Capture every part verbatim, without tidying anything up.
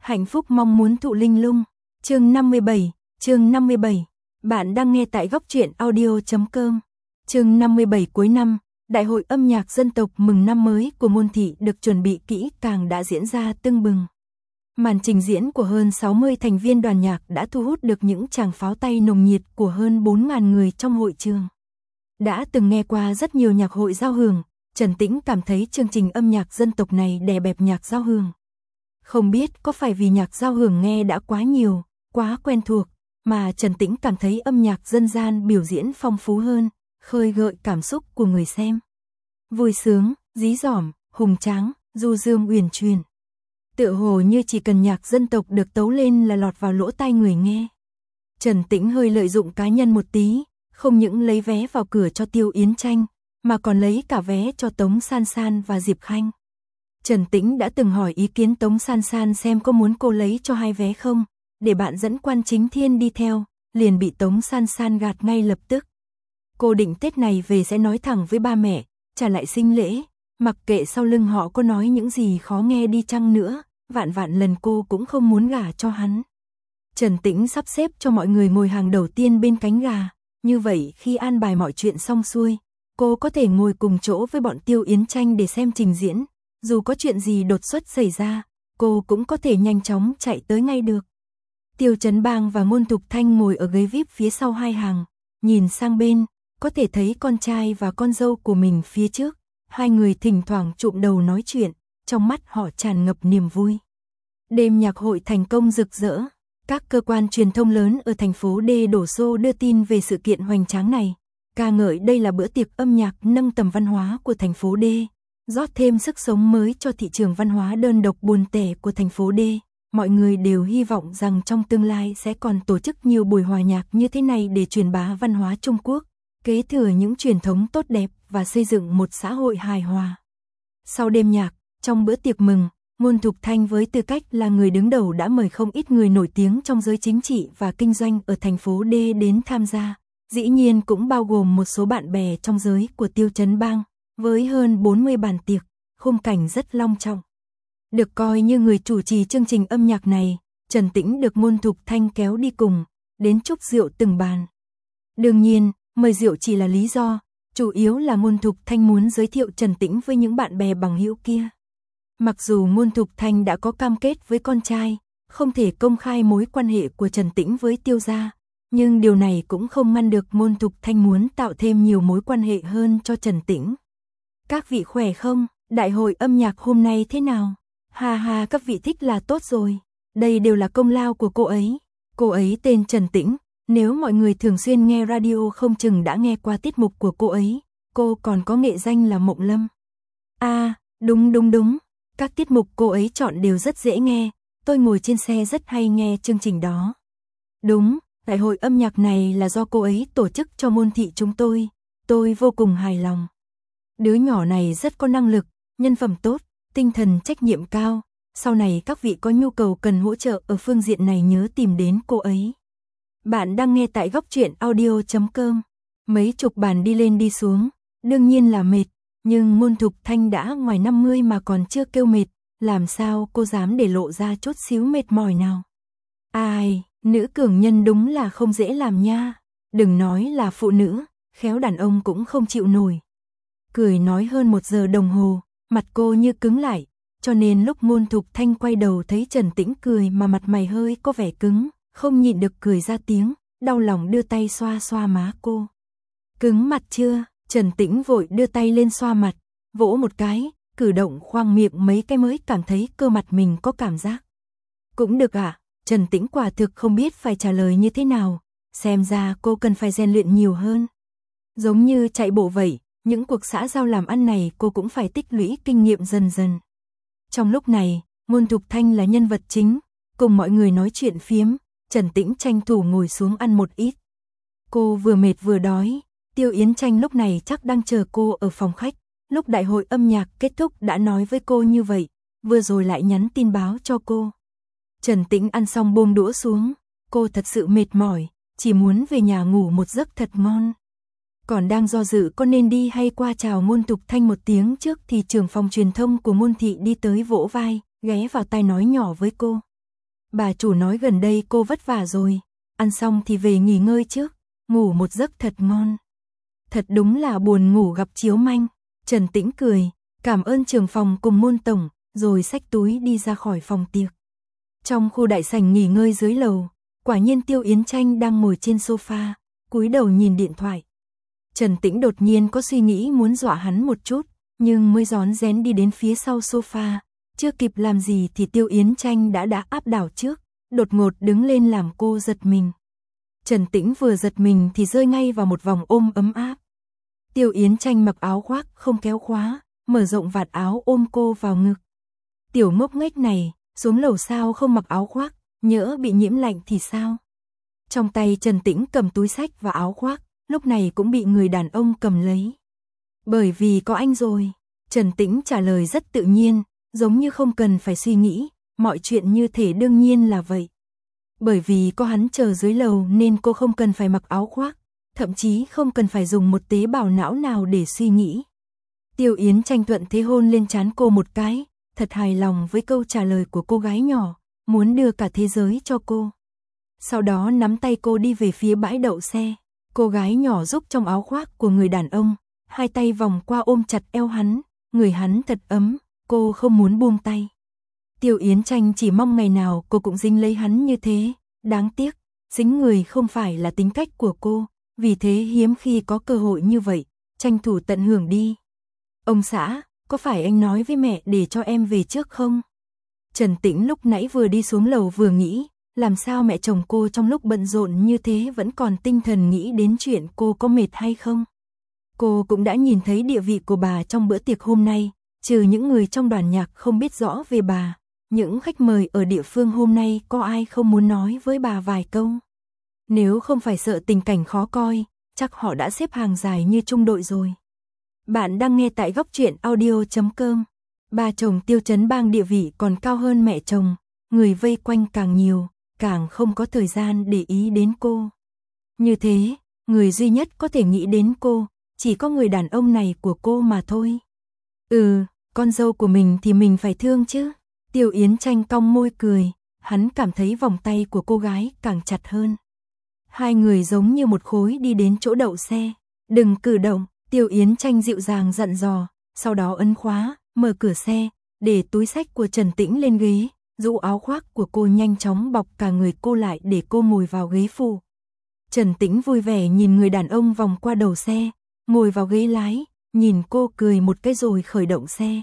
Hạnh phúc mong muốn thụ linh lung. Chương năm mươi bảy, chương năm mươi bảy. Bạn đang nghe tại góc truyện audio chấm com. Chương năm mươi bảy cuối năm, Đại hội âm nhạc dân tộc mừng năm mới của Môn Thị được chuẩn bị kỹ càng đã diễn ra tưng bừng. Màn trình diễn của hơn sáu mươi thành viên đoàn nhạc đã thu hút được những tràng pháo tay nồng nhiệt của hơn bốn nghìn người trong hội trường. Đã từng nghe qua rất nhiều nhạc hội giao hưởng, Trần Tĩnh cảm thấy chương trình âm nhạc dân tộc này đè bẹp nhạc giao hưởng. Không biết có phải vì nhạc giao hưởng nghe đã quá nhiều, quá quen thuộc, mà Trần Tĩnh cảm thấy âm nhạc dân gian biểu diễn phong phú hơn, khơi gợi cảm xúc của người xem. Vui sướng, dí dỏm, hùng tráng, du dương uyển chuyển. Tựa hồ như chỉ cần nhạc dân tộc được tấu lên là lọt vào lỗ tai người nghe. Trần Tĩnh hơi lợi dụng cá nhân một tí, không những lấy vé vào cửa cho Tiêu Yến Tranh, mà còn lấy cả vé cho Tống San San và Diệp Khanh. Trần Tĩnh đã từng hỏi ý kiến Tống San San xem có muốn cô lấy cho hai vé không, để bạn dẫn Quan Chính Thiên đi theo, liền bị Tống San San gạt ngay lập tức. Cô định Tết này về sẽ nói thẳng với ba mẹ, trả lại sinh lễ, mặc kệ sau lưng họ có nói những gì khó nghe đi chăng nữa, vạn vạn lần cô cũng không muốn gả cho hắn. Trần Tĩnh sắp xếp cho mọi người ngồi hàng đầu tiên bên cánh gà, như vậy khi an bài mọi chuyện xong xuôi, cô có thể ngồi cùng chỗ với bọn Tiêu Yến Tranh để xem trình diễn, dù có chuyện gì đột xuất xảy ra, cô cũng có thể nhanh chóng chạy tới ngay được. Tiêu Chấn Bang và Ngôn Thục Thanh ngồi ở ghế vi ai pi phía sau hai hàng, nhìn sang bên, có thể thấy con trai và con dâu của mình phía trước, hai người thỉnh thoảng chụm đầu nói chuyện, trong mắt họ tràn ngập niềm vui. Đêm nhạc hội thành công rực rỡ, các cơ quan truyền thông lớn ở thành phố D đổ xô đưa tin về sự kiện hoành tráng này, ca ngợi đây là bữa tiệc âm nhạc nâng tầm văn hóa của thành phố D, rót thêm sức sống mới cho thị trường văn hóa đơn độc buồn tẻ của thành phố D. Mọi người đều hy vọng rằng trong tương lai sẽ còn tổ chức nhiều buổi hòa nhạc như thế này để truyền bá văn hóa Trung Quốc, kế thừa những truyền thống tốt đẹp và xây dựng một xã hội hài hòa. Sau đêm nhạc, trong bữa tiệc mừng, Ngôn Thục Thanh với tư cách là người đứng đầu đã mời không ít người nổi tiếng trong giới chính trị và kinh doanh ở thành phố D đến tham gia, dĩ nhiên cũng bao gồm một số bạn bè trong giới của Tiêu Chấn Bang, với hơn bốn mươi bàn tiệc, khung cảnh rất long trọng. Được coi như người chủ trì chương trình âm nhạc này, Trần Tĩnh được Ngôn Thục Thanh kéo đi cùng, đến chúc rượu từng bàn. Đương nhiên, mời rượu chỉ là lý do, chủ yếu là Ngôn Thục Thanh muốn giới thiệu Trần Tĩnh với những bạn bè bằng hữu kia. Mặc dù Ngôn Thục Thanh đã có cam kết với con trai, không thể công khai mối quan hệ của Trần Tĩnh với Tiêu gia, nhưng điều này cũng không ngăn được Ngôn Thục Thanh muốn tạo thêm nhiều mối quan hệ hơn cho Trần Tĩnh. Các vị khỏe không? Đại hội âm nhạc hôm nay thế nào? Ha ha, các vị thích là tốt rồi. Đây đều là công lao của cô ấy. Cô ấy tên Trần Tĩnh, nếu mọi người thường xuyên nghe radio không chừng đã nghe qua tiết mục của cô ấy. Cô còn có nghệ danh là Mộng Lâm. À, đúng đúng đúng. Các tiết mục cô ấy chọn đều rất dễ nghe. Tôi ngồi trên xe rất hay nghe chương trình đó. Đúng, đại hội âm nhạc này là do cô ấy tổ chức cho Môn Thị chúng tôi. Tôi vô cùng hài lòng. Đứa nhỏ này rất có năng lực, nhân phẩm tốt, tinh thần trách nhiệm cao. Sau này các vị có nhu cầu cần hỗ trợ ở phương diện này nhớ tìm đến cô ấy. Bạn đang nghe tại góc truyện audio chấm com. Mấy chục bàn đi lên đi xuống, đương nhiên là mệt, nhưng Ngôn Thục Thanh đã ngoài năm mươi mà còn chưa kêu mệt, làm sao cô dám để lộ ra chút xíu mệt mỏi nào. Ai, nữ cường nhân đúng là không dễ làm nha, đừng nói là phụ nữ, khéo đàn ông cũng không chịu nổi. Cười nói hơn một giờ đồng hồ, mặt cô như cứng lại, cho nên lúc Ngôn Thục Thanh quay đầu thấy Trần Tĩnh cười mà mặt mày hơi có vẻ cứng, không nhịn được cười ra tiếng, đau lòng đưa tay xoa xoa má cô. Cứng mặt chưa? Trần Tĩnh vội đưa tay lên xoa mặt, vỗ một cái, cử động khoang miệng mấy cái mới cảm thấy cơ mặt mình có cảm giác. Cũng được ạ, à? Trần Tĩnh quả thực không biết phải trả lời như thế nào, xem ra cô cần phải rèn luyện nhiều hơn. Giống như chạy bộ vậy, những cuộc xã giao làm ăn này cô cũng phải tích lũy kinh nghiệm dần dần. Trong lúc này, Ngôn Thục Thanh là nhân vật chính, cùng mọi người nói chuyện phiếm, Trần Tĩnh tranh thủ ngồi xuống ăn một ít. Cô vừa mệt vừa đói, Tiêu Yến Tranh lúc này chắc đang chờ cô ở phòng khách, lúc đại hội âm nhạc kết thúc đã nói với cô như vậy, vừa rồi lại nhắn tin báo cho cô. Trần Tĩnh ăn xong buông đũa xuống, cô thật sự mệt mỏi, chỉ muốn về nhà ngủ một giấc thật ngon. Còn đang do dự có nên đi hay qua chào Ngôn Thục Thanh một tiếng trước thì trưởng phòng truyền thông của Môn Thị đi tới vỗ vai, ghé vào tai nói nhỏ với cô. bà chủ nói gần đây cô vất vả rồi, ăn xong thì về nghỉ ngơi trước, ngủ một giấc thật ngon. Thật đúng là buồn ngủ gặp chiếu manh. Trần Tĩnh cười, cảm ơn trưởng phòng cùng môn tổng, rồi xách túi đi ra khỏi phòng tiệc. Trong khu đại sảnh nghỉ ngơi dưới lầu, quả nhiên Tiêu Yến Tranh đang ngồi trên sofa, cúi đầu nhìn điện thoại. Trần Tĩnh đột nhiên có suy nghĩ muốn dọa hắn một chút, nhưng mới rón rén đi đến phía sau sofa, chưa kịp làm gì thì Tiêu Yến Tranh đã đã áp đảo trước, đột ngột đứng lên làm cô giật mình. Trần Tĩnh vừa giật mình thì rơi ngay vào một vòng ôm ấm áp. Tiêu Yến Tranh mặc áo khoác không kéo khóa, mở rộng vạt áo ôm cô vào ngực. Tiểu ngốc nghếch này, xuống lầu sao không mặc áo khoác, nhỡ bị nhiễm lạnh thì sao? Trong tay Trần Tĩnh cầm túi xách và áo khoác, lúc này cũng bị người đàn ông cầm lấy. Bởi vì có anh rồi, Trần Tĩnh trả lời rất tự nhiên, giống như không cần phải suy nghĩ, mọi chuyện như thể đương nhiên là vậy. Bởi vì có hắn chờ dưới lầu nên cô không cần phải mặc áo khoác, thậm chí không cần phải dùng một tế bào não nào để suy nghĩ. Tiêu Yến Tranh thuận thế hôn lên trán cô một cái, thật hài lòng với câu trả lời của cô gái nhỏ, muốn đưa cả thế giới cho cô. Sau đó nắm tay cô đi về phía bãi đậu xe, cô gái nhỏ giúp trong áo khoác của người đàn ông, hai tay vòng qua ôm chặt eo hắn, người hắn thật ấm, cô không muốn buông tay. Tiêu Yến Tranh chỉ mong ngày nào cô cũng dính lấy hắn như thế, đáng tiếc, dính người không phải là tính cách của cô, vì thế hiếm khi có cơ hội như vậy, tranh thủ tận hưởng đi. Ông xã, có phải anh nói với mẹ để cho em về trước không? Trần Tĩnh lúc nãy vừa đi xuống lầu vừa nghĩ, làm sao mẹ chồng cô trong lúc bận rộn như thế vẫn còn tinh thần nghĩ đến chuyện cô có mệt hay không? Cô cũng đã nhìn thấy địa vị của bà trong bữa tiệc hôm nay, trừ những người trong đoàn nhạc không biết rõ về bà, những khách mời ở địa phương hôm nay có ai không muốn nói với bà vài câu. Nếu không phải sợ tình cảnh khó coi, chắc họ đã xếp hàng dài như trung đội rồi. Bạn đang nghe tại góc truyện audio chấm com. Bà chồng Tiêu Chấn Bang địa vị còn cao hơn mẹ chồng, người vây quanh càng nhiều, càng không có thời gian để ý đến cô. Như thế, người duy nhất có thể nghĩ đến cô, chỉ có người đàn ông này của cô mà thôi. Ừ, con dâu của mình thì mình phải thương chứ. Tiêu Yến Tranh cong môi cười, hắn cảm thấy vòng tay của cô gái càng chặt hơn. Hai người giống như một khối đi đến chỗ đậu xe. Đừng cử động, Tiêu Yến Tranh dịu dàng dặn dò, sau đó ấn khóa, mở cửa xe, để túi xách của Trần Tĩnh lên ghế, rũ áo khoác của cô nhanh chóng bọc cả người cô lại để cô ngồi vào ghế phụ. Trần Tĩnh vui vẻ nhìn người đàn ông vòng qua đầu xe, ngồi vào ghế lái, nhìn cô cười một cái rồi khởi động xe.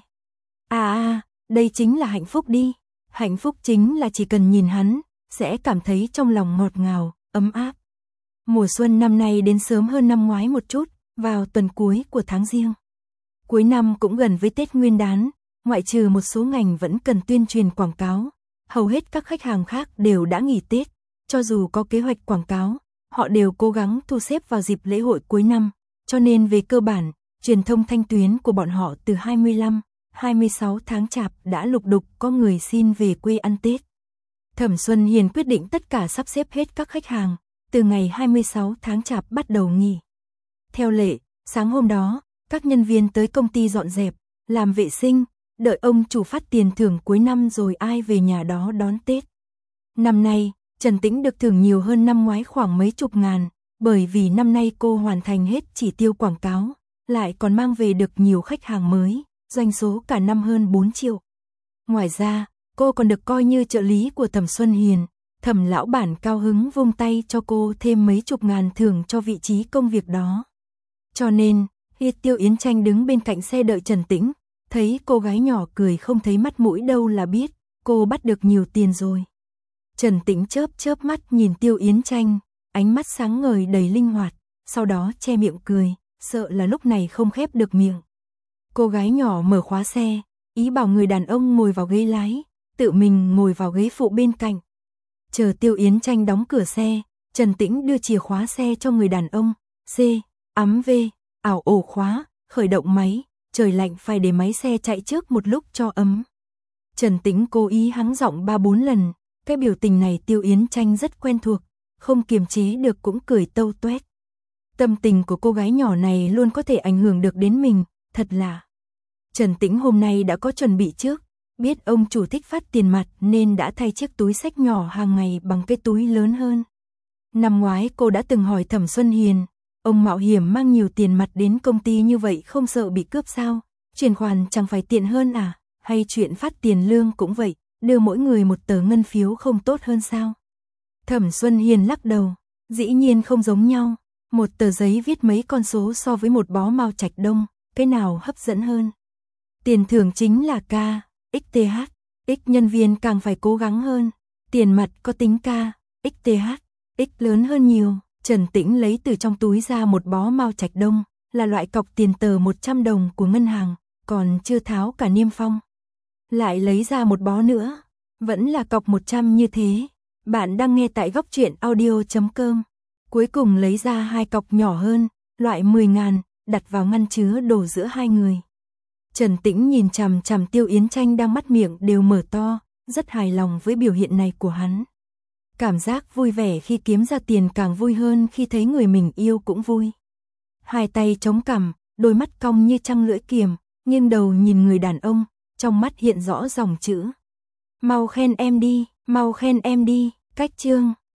À à, đây chính là hạnh phúc đi. Hạnh phúc chính là chỉ cần nhìn hắn, sẽ cảm thấy trong lòng ngọt ngào, ấm áp. Mùa xuân năm nay đến sớm hơn năm ngoái một chút, vào tuần cuối của tháng Giêng. Cuối năm cũng gần với Tết Nguyên đán, ngoại trừ một số ngành vẫn cần tuyên truyền quảng cáo, hầu hết các khách hàng khác đều đã nghỉ Tết, cho dù có kế hoạch quảng cáo, họ đều cố gắng thu xếp vào dịp lễ hội cuối năm, cho nên về cơ bản, truyền thông thanh tuyến của bọn họ từ hai mươi lăm, hai mươi sáu tháng Chạp đã lục đục có người xin về quê ăn Tết. Thẩm Xuân Hiền quyết định tất cả sắp xếp hết các khách hàng, từ ngày hai mươi sáu tháng Chạp bắt đầu nghỉ. Theo lệ, sáng hôm đó, các nhân viên tới công ty dọn dẹp, làm vệ sinh, đợi ông chủ phát tiền thưởng cuối năm rồi ai về nhà đó đón Tết. Năm nay, Trần Tĩnh được thưởng nhiều hơn năm ngoái khoảng mấy chục ngàn, bởi vì năm nay cô hoàn thành hết chỉ tiêu quảng cáo, lại còn mang về được nhiều khách hàng mới, doanh số cả năm hơn bốn triệu. Ngoài ra, cô còn được coi như trợ lý của Thẩm Xuân Hiền, Thẩm lão bản cao hứng vung tay cho cô thêm mấy chục ngàn thưởng cho vị trí công việc đó. Cho nên, khi Tiêu Yến Tranh đứng bên cạnh xe đợi Trần Tĩnh, thấy cô gái nhỏ cười không thấy mắt mũi đâu là biết, cô bắt được nhiều tiền rồi. Trần Tĩnh chớp chớp mắt nhìn Tiêu Yến Tranh, ánh mắt sáng ngời đầy linh hoạt, sau đó che miệng cười, sợ là lúc này không khép được miệng. Cô gái nhỏ mở khóa xe, ý bảo người đàn ông ngồi vào ghế lái, tự mình ngồi vào ghế phụ bên cạnh. Chờ Tiêu Yến Tranh đóng cửa xe, Trần Tĩnh đưa chìa khóa xe cho người đàn ông, C, ấm V, ảo ổ khóa, khởi động máy, trời lạnh phải để máy xe chạy trước một lúc cho ấm. Trần Tĩnh cố ý hắng giọng ba bốn lần, cái biểu tình này Tiêu Yến Tranh rất quen thuộc, không kiềm chế được cũng cười tâu tuét. Tâm tình của cô gái nhỏ này luôn có thể ảnh hưởng được đến mình, thật là. Trần Tĩnh hôm nay đã có chuẩn bị trước, Biết ông chủ thích phát tiền mặt nên đã thay chiếc túi xách nhỏ hàng ngày bằng cái túi lớn hơn. Năm ngoái cô đã từng hỏi Thẩm Xuân Hiền, ông mạo hiểm mang nhiều tiền mặt đến công ty như vậy không sợ bị cướp sao? Chuyển khoản chẳng phải tiện hơn à? Hay chuyện phát tiền lương cũng vậy, đưa mỗi người một tờ ngân phiếu không tốt hơn sao? Thẩm Xuân Hiền lắc đầu, dĩ nhiên không giống nhau. Một tờ giấy viết mấy con số so với một bó Mao Trạch Đông, cái nào hấp dẫn hơn? Tiền thưởng chính là K, X T H, X nhân viên càng phải cố gắng hơn. Tiền mặt có tính K, X T H, X lớn hơn nhiều. Trần Tĩnh lấy từ trong túi ra một bó Mao Trạch Đông, là loại cọc tiền tờ một trăm đồng của ngân hàng, còn chưa tháo cả niêm phong. Lại lấy ra một bó nữa, vẫn là cọc một trăm như thế. Bạn đang nghe tại góc truyện audio chấm com. Cuối cùng lấy ra hai cọc nhỏ hơn, loại mười ngàn, đặt vào ngăn chứa đồ giữa hai người. Trần Tĩnh nhìn chằm chằm Tiêu Yến Tranh đang mắt miệng đều mở to, rất hài lòng với biểu hiện này của hắn. Cảm giác vui vẻ khi kiếm ra tiền càng vui hơn khi thấy người mình yêu cũng vui. Hai tay chống cằm, đôi mắt cong như trăng lưỡi kiềm, nghiêng đầu nhìn người đàn ông, trong mắt hiện rõ dòng chữ. Mau khen em đi, mau khen em đi, cách chương.